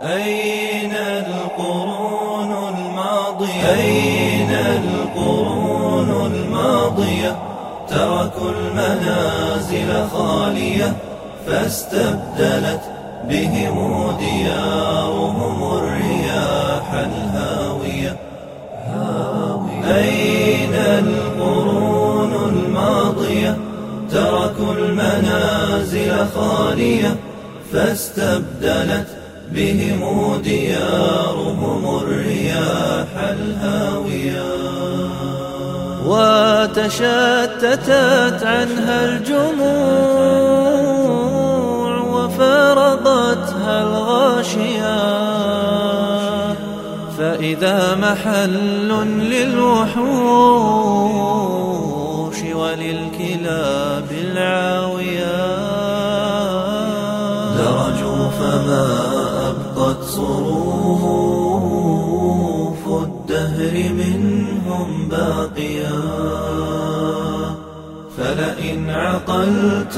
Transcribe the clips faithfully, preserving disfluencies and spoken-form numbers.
أين القرون الماضية أين القرون الماضية تركوا المنازل خالية فاستبدلت بهم ديارهم الرياح الهاوية أين القرون الماضية تركوا المنازل خالية فاستبدلت بهم ديارهم الرياح الهاوية وتشتتت عنها الجموع وفارقتها الغاشية فإذا محل للوحوش وللكلاب العاوية درجوا فما أبقت صروف الدهر منهم باقيا فلئن عقلت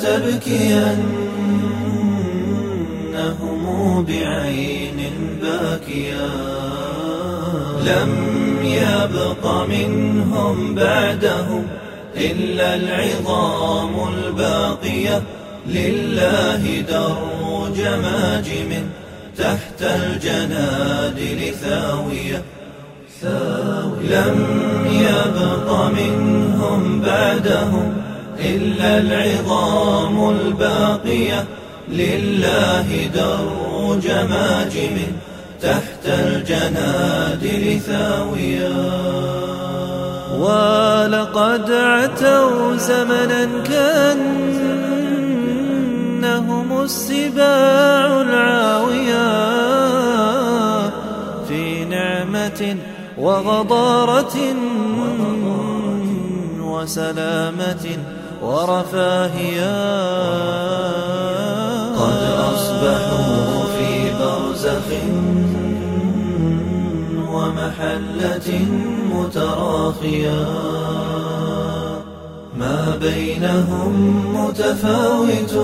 لتبكينهم بعين باكيا لم يبق منهم بعدهم إلا العظام الباقية لله در جماجم تحت الجنادل ثاوية لم يبق منهم بعدهم إلا العظام الباقية لله در جماجم تحت الجنادل ثاوية ولقد عتوا زمنا كأنهم السباع العاوية في نعمة وغضارة وسلامة ورفاهية قد أصبحوا في برزخ ومحلة متراخية ما بينهم متفاوت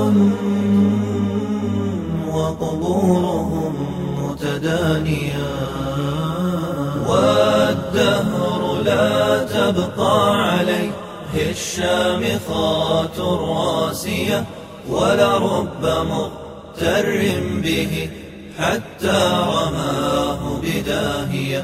وقبورهم متدانية والدهر لا تبقى عليه الشامخات الراسية ولرب مغتر به حتى رماه بداهية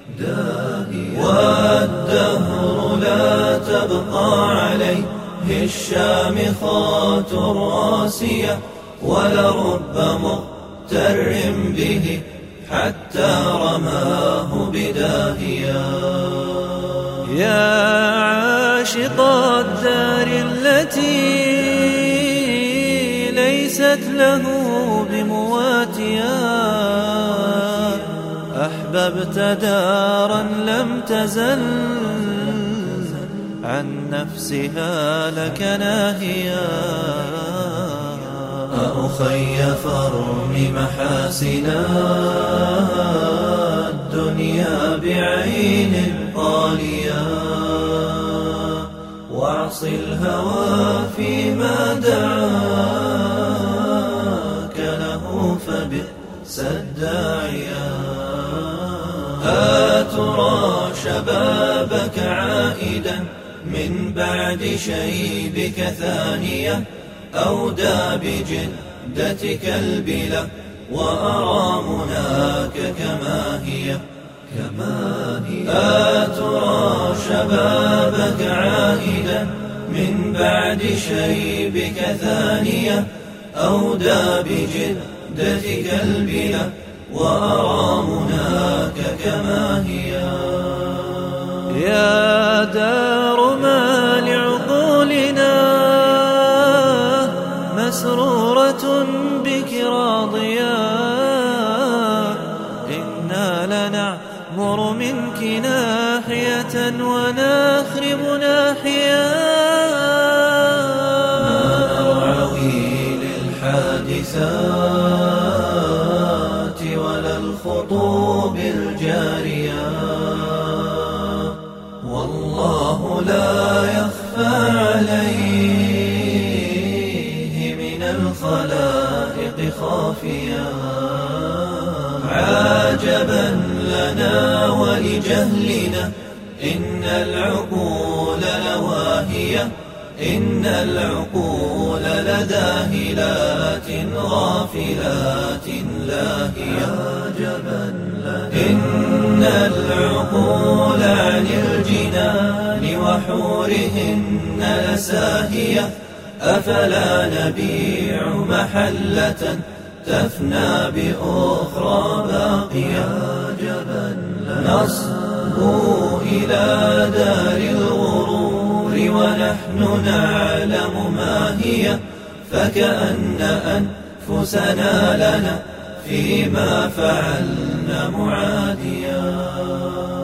والدهر لا تبقى عليه الشامخات الراسية ولرب مغتر به حتى رماه بداهية يا عاشق الدار التي ليست له بمواتيا أحببت دارا لم تزل عن نفسها لك ناهيا أخي فارم محاسنا الدنيا بعين طالية واعص الهوى فيما دعاك له فبئس الداعية أترى شبابك عائدا من بعد شيبك ثانية أودى بجدتك البلا وأرى مناك كما هي كما هي أترى شبابك عائدا من بعد شيبك ثانية أودى بجدتك البلا وأرى مناك كما هي يا دار ما لعقولنا مسرورة بك راضية إنا لنعمر منك ناحية ونخرب ناحية ما نرعوي للحادثات ولا الخطوب الجارية والله لا يخفى عليه من الخلائق خافيا عجبا لنا ولجهلنا إن العقول لواهية إن العقول لذاهلات غافلات لاهية عجبا لنا إن العقول عن الجنان وحورهن لساهية أفلا نبيع محلة تفنى بأخرى باقية عجبا لنا نصبو إلى دار الغرور ونحن نعلم ما هي فكأن أنفسنا لنا فيما فعلنا معاديا